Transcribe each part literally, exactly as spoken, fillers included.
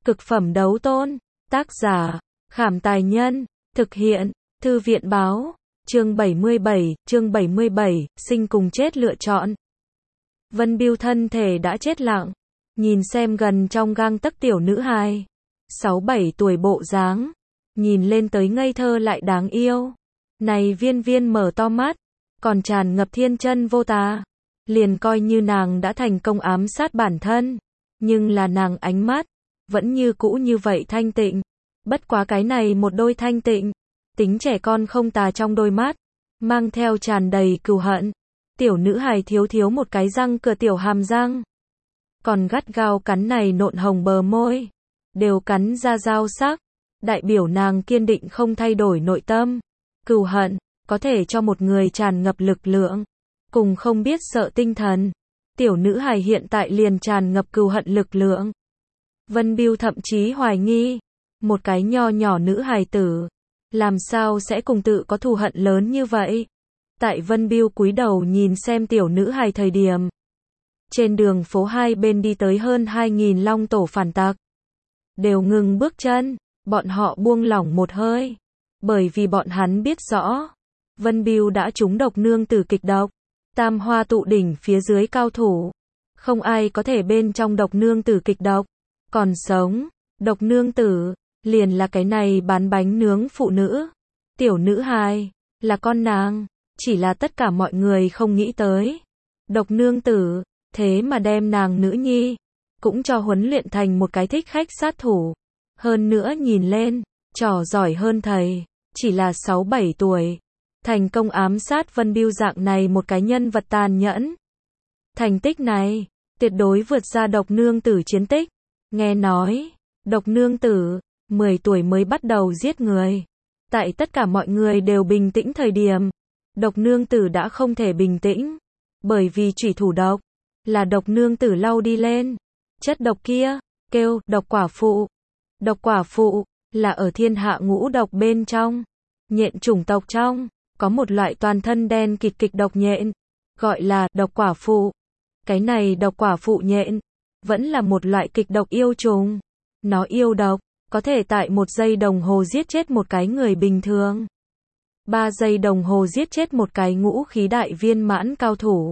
Cực phẩm đấu tôn. Tác giả, Khảm Tài Nhân. Thực hiện, Thư viện Báo. Chương bảy mươi bảy, chương bảy mươi bảy, sinh cùng chết lựa chọn. Vân Bưu thân thể đã chết lặng, nhìn xem gần trong gang tấc tiểu nữ hài, sáu bảy tuổi bộ dáng, nhìn lên tới ngây thơ lại đáng yêu. Này Viên Viên mở to mắt, còn tràn ngập thiên chân vô tà, liền coi như nàng đã thành công ám sát bản thân, nhưng là nàng ánh mắt vẫn như cũ như vậy thanh tịnh. Bất quá cái này một đôi thanh tịnh, tính trẻ con không tà trong đôi mắt, mang theo tràn đầy cừu hận. Tiểu nữ hài thiếu thiếu một cái răng cửa tiểu hàm răng, còn gắt gao cắn này nộn hồng bờ môi, đều cắn ra dao sắc, đại biểu nàng kiên định không thay đổi nội tâm. Cừu hận có thể cho một người tràn ngập lực lượng, cùng không biết sợ tinh thần. Tiểu nữ hài hiện tại liền tràn ngập cừu hận lực lượng. Vân Bưu thậm chí hoài nghi, một cái nho nhỏ nữ hài tử, làm sao sẽ cùng tự có thù hận lớn như vậy. Tại Vân Bưu cúi đầu nhìn xem tiểu nữ hài thời điểm, trên đường phố hai bên đi tới hơn hai nghìn long tổ phản tặc, đều ngừng bước chân, bọn họ buông lỏng một hơi, bởi vì bọn hắn biết rõ, Vân Bưu đã trúng độc nương tử kịch độc, tam hoa tụ đỉnh phía dưới cao thủ, không ai có thể bên trong độc nương tử kịch độc, còn sống. Độc nương tử, liền là cái này bán bánh nướng phụ nữ, tiểu nữ hài, là con nàng, chỉ là tất cả mọi người không nghĩ tới. Độc nương tử, thế mà đem nàng nữ nhi, cũng cho huấn luyện thành một cái thích khách sát thủ. Hơn nữa nhìn lên, trò giỏi hơn thầy, chỉ là sáu bảy tuổi. Thành công ám sát Vân Bưu dạng này một cái nhân vật tàn nhẫn. Thành tích này, tuyệt đối vượt ra độc nương tử chiến tích. Nghe nói, độc nương tử, mười tuổi mới bắt đầu giết người. Tại tất cả mọi người đều bình tĩnh thời điểm, độc nương tử đã không thể bình tĩnh. Bởi vì chủy thủ độc, là độc nương tử lau đi lên. Chất độc kia, kêu, độc quả phụ. Độc quả phụ, là ở thiên hạ ngũ độc bên trong. Nhện chủng tộc trong, có một loại toàn thân đen kịt kịch độc nhện, gọi là độc quả phụ. Cái này độc quả phụ nhện, vẫn là một loại kịch độc yêu trùng. Nó yêu độc, có thể tại một giây đồng hồ giết chết một cái người bình thường. Ba giây đồng hồ giết chết một cái ngũ khí đại viên mãn cao thủ.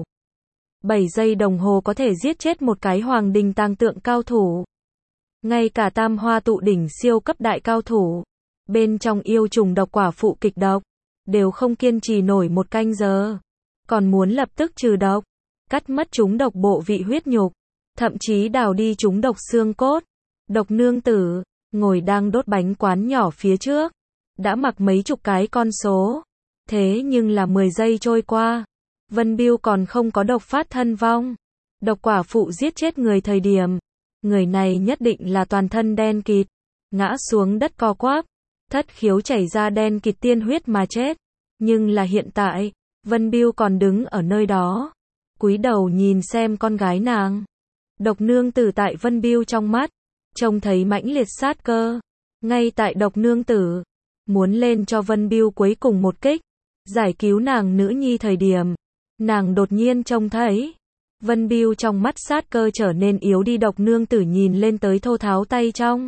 Bảy giây đồng hồ có thể giết chết một cái hoàng đình tàng tượng cao thủ. Ngay cả tam hoa tụ đỉnh siêu cấp đại cao thủ, bên trong yêu trùng độc quả phụ kịch độc, đều không kiên trì nổi một canh giờ. Còn muốn lập tức trừ độc, cắt mất chúng độc bộ vị huyết nhục, thậm chí đào đi chúng độc xương cốt. Độc nương tử, ngồi đang đốt bánh quán nhỏ phía trước, đã mặc mấy chục cái con số. Thế nhưng là mười giây trôi qua, Vân Bưu còn không có độc phát thân vong. Độc quả phụ giết chết người thời điểm, người này nhất định là toàn thân đen kịt, ngã xuống đất co quắp, thất khiếu chảy ra đen kịt tiên huyết mà chết. Nhưng là hiện tại, Vân Bưu còn đứng ở nơi đó, cúi đầu nhìn xem con gái nàng. Độc nương tử tại Vân Bưu trong mắt, trông thấy mãnh liệt sát cơ. Ngay tại độc nương tử muốn lên cho Vân Bưu cuối cùng một kích, giải cứu nàng nữ nhi thời điểm, nàng đột nhiên trông thấy Vân Bưu trong mắt sát cơ trở nên yếu đi. Độc nương tử nhìn lên tới thô tháo tay trong,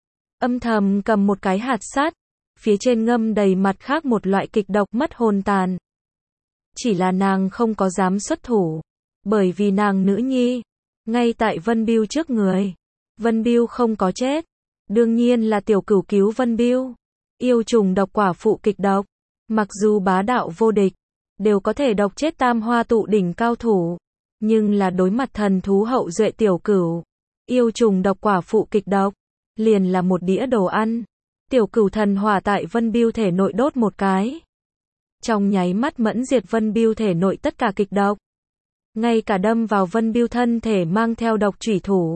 âm thầm cầm một cái hạt sắt, phía trên ngâm đầy mặt khác một loại kịch độc mất hồn tàn. Chỉ là nàng không có dám xuất thủ, bởi vì nàng nữ nhi ngay tại Vân Bưu trước người. Vân Bưu không có chết, đương nhiên là tiểu cửu cứu Vân Bưu. Yêu trùng độc quả phụ kịch độc, mặc dù bá đạo vô địch, đều có thể độc chết tam hoa tụ đỉnh cao thủ, nhưng là đối mặt thần thú hậu duệ tiểu cửu, yêu trùng độc quả phụ kịch độc, liền là một đĩa đồ ăn. Tiểu cửu thần hỏa tại Vân Bưu thể nội đốt một cái, trong nháy mắt mẫn diệt Vân Bưu thể nội tất cả kịch độc. Ngay cả đâm vào Vân Bưu thân thể mang theo độc chủy thủ,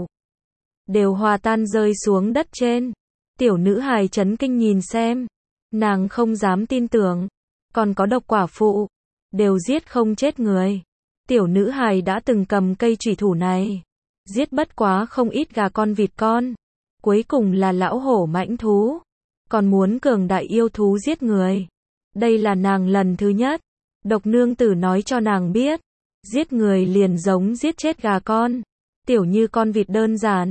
đều hòa tan rơi xuống đất trên. Tiểu nữ hài chấn kinh nhìn xem, nàng không dám tin tưởng, còn có độc quả phụ, đều giết không chết người. Tiểu nữ hài đã từng cầm cây chủy thủ này, giết bất quá không ít gà con vịt con, cuối cùng là lão hổ mãnh thú, còn muốn cường đại yêu thú giết người. Đây là nàng lần thứ nhất. Độc nương tử nói cho nàng biết, giết người liền giống giết chết gà con, tiểu như con vịt đơn giản,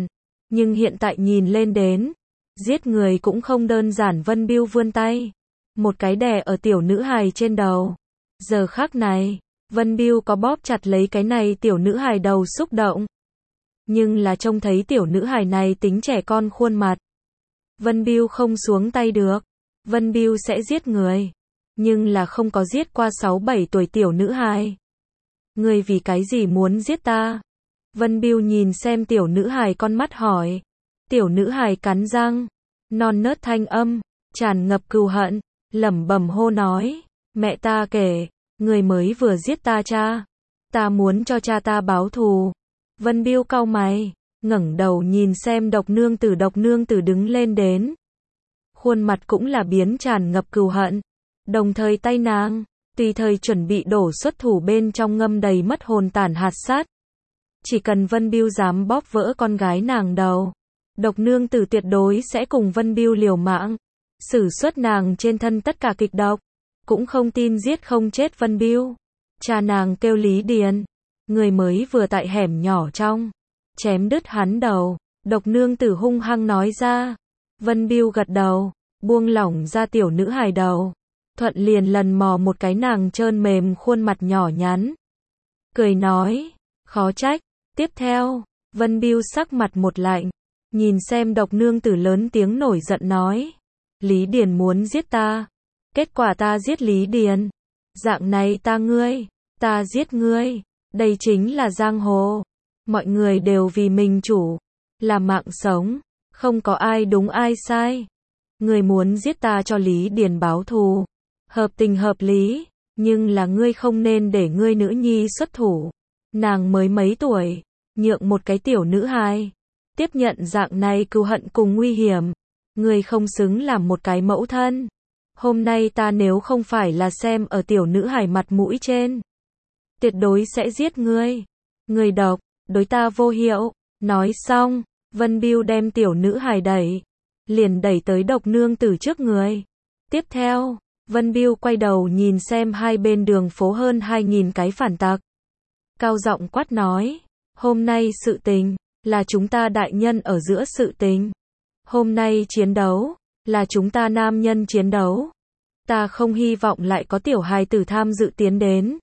Nhưng hiện tại nhìn lên đến, giết người cũng không đơn giản. Vân Bưu vươn tay, một cái đè ở tiểu nữ hài trên đầu. Giờ khắc này, Vân Bưu có bóp chặt lấy cái này tiểu nữ hài đầu xúc động. Nhưng là trông thấy tiểu nữ hài này tính trẻ con khuôn mặt. Vân Bưu không xuống tay được. Vân Bưu sẽ giết người. Nhưng là không có giết qua sáu bảy tuổi tiểu nữ hài. Ngươi vì cái gì muốn giết ta? Vân Bưu nhìn xem tiểu nữ hài con mắt hỏi. Tiểu nữ hài cắn răng, non nớt thanh âm, tràn ngập cừu hận, lẩm bẩm hô nói, mẹ ta kể, người mới vừa giết ta cha, ta muốn cho cha ta báo thù. Vân Bưu cau mày, ngẩng đầu nhìn xem Độc Nương Tử. Độc Nương Tử đứng lên đến, khuôn mặt cũng là biến tràn ngập cừu hận, đồng thời tay nàng tùy thời chuẩn bị đổ xuất thủ, bên trong ngâm đầy mất hồn tàn hạt sát. Chỉ cần Vân Bưu dám bóp vỡ con gái nàng đầu, Độc Nương Tử tuyệt đối sẽ cùng Vân Bưu liều mạng, sử xuất nàng trên thân tất cả kịch độc, cũng không tin giết không chết Vân Bưu. Cha nàng kêu Lý Điền, người mới vừa tại hẻm nhỏ trong chém đứt hắn đầu. Độc Nương Tử hung hăng nói ra. Vân Bưu gật đầu, buông lỏng ra tiểu nữ hài đầu, thuận liền lần mò một cái nàng trơn mềm khuôn mặt nhỏ nhắn, cười nói, khó trách. Tiếp theo, Vân Bưu sắc mặt một lạnh, nhìn xem Độc Nương Tử lớn tiếng nổi giận nói, Lý Điền muốn giết ta, kết quả ta giết Lý Điền, dạng này ta ngươi, ta giết ngươi, đây chính là giang hồ, mọi người đều vì mình chủ, là mạng sống, không có ai đúng ai sai. Ngươi muốn giết ta cho Lý Điền báo thù, hợp tình hợp lý, nhưng là ngươi không nên để ngươi nữ nhi xuất thủ, nàng mới mấy tuổi, nhượng một cái tiểu nữ hài tiếp nhận dạng này cừu hận cùng nguy hiểm, ngươi không xứng làm một cái mẫu thân. Hôm nay ta nếu không phải là xem ở tiểu nữ hài mặt mũi trên, tuyệt đối sẽ giết ngươi. Ngươi độc, đối ta vô hiệu. Nói xong, Vân Bưu đem tiểu nữ hài đẩy, liền đẩy tới Độc Nương Tử trước người. Tiếp theo, Vân Bưu quay đầu nhìn xem hai bên đường phố hơn hai nghìn cái phản tặc, cao giọng quát nói, hôm nay sự tình là chúng ta đại nhân ở giữa sự tình. Hôm nay chiến đấu là chúng ta nam nhân chiến đấu. Ta không hy vọng lại có tiểu hài tử tham dự tiến đến.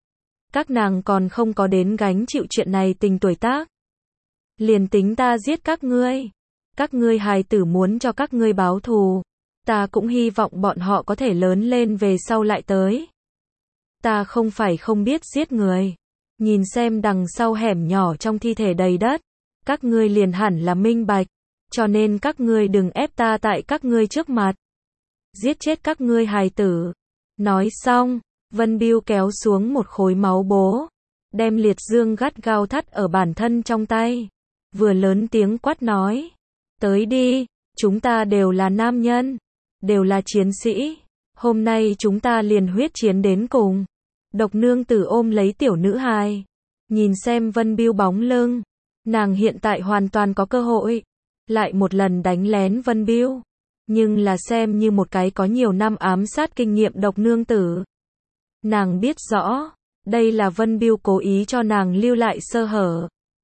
Các nàng còn không có đến gánh chịu chuyện này tình tuổi tác, liền tính ta giết các ngươi, các ngươi hài tử muốn cho các ngươi báo thù, ta cũng hy vọng bọn họ có thể lớn lên về sau lại tới. Ta không phải không biết giết người, nhìn xem đằng sau hẻm nhỏ trong thi thể đầy đất, các ngươi liền hẳn là minh bạch, cho nên các ngươi đừng ép ta tại các ngươi trước mặt giết chết các ngươi hài tử. Nói xong, Vân Bưu kéo xuống một khối máu bố, đem liệt dương gắt gao thắt ở bản thân trong tay, vừa lớn tiếng quát nói, tới đi, chúng ta đều là nam nhân, đều là chiến sĩ, hôm nay chúng ta liền huyết chiến đến cùng. Độc Nương Tử ôm lấy tiểu nữ hài, nhìn xem Vân Bưu bóng lưng, nàng hiện tại hoàn toàn có cơ hội lại một lần đánh lén Vân Bưu, nhưng là xem như một cái có nhiều năm ám sát kinh nghiệm Độc Nương Tử, nàng biết rõ, đây là Vân Bưu cố ý cho nàng lưu lại sơ hở.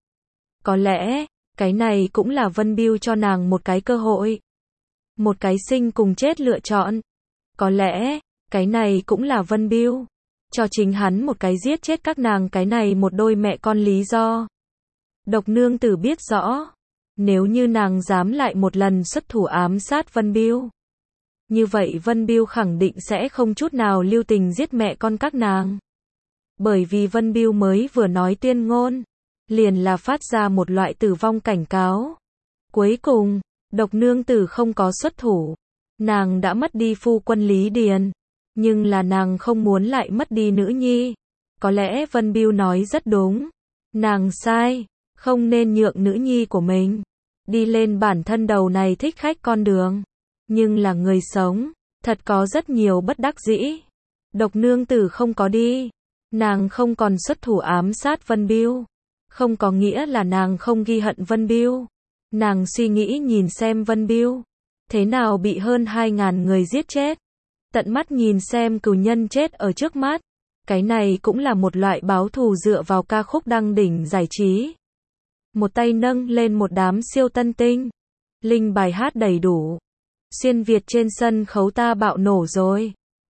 Có lẽ, cái này cũng là Vân Bưu cho nàng một cái cơ hội, một cái sinh cùng chết lựa chọn. Có lẽ, cái này cũng là Vân Bưu cho chính hắn một cái giết chết các nàng cái này một đôi mẹ con lý do. Độc Nương Tử biết rõ, nếu như nàng dám lại một lần xuất thủ ám sát Vân Bưu, như vậy Vân Bưu khẳng định sẽ không chút nào lưu tình giết mẹ con các nàng. Bởi vì Vân Bưu mới vừa nói tuyên ngôn, liền là phát ra một loại tử vong cảnh cáo. Cuối cùng, Độc Nương Tử không có xuất thủ, nàng đã mất đi phu quân Lý Điền, nhưng là nàng không muốn lại mất đi nữ nhi. Có lẽ Vân Bưu nói rất đúng, nàng sai, không nên nhượng nữ nhi của mình đi lên bản thân đầu này thích khách con đường. Nhưng là người sống, thật có rất nhiều bất đắc dĩ. Độc Nương Tử không có đi, nàng không còn xuất thủ ám sát Vân Bưu, không có nghĩa là nàng không ghi hận Vân Bưu. Nàng suy nghĩ nhìn xem Vân Bưu thế nào bị hơn hai ngàn người giết chết, tận mắt nhìn xem cừu nhân chết ở trước mắt, cái này cũng là một loại báo thù dựa vào ca khúc đăng đỉnh giải trí. một tay nâng lên một đám siêu tân tinh. Linh bài hát đầy đủ. Xuyên Việt trên sân khấu ta bạo nổ rồi.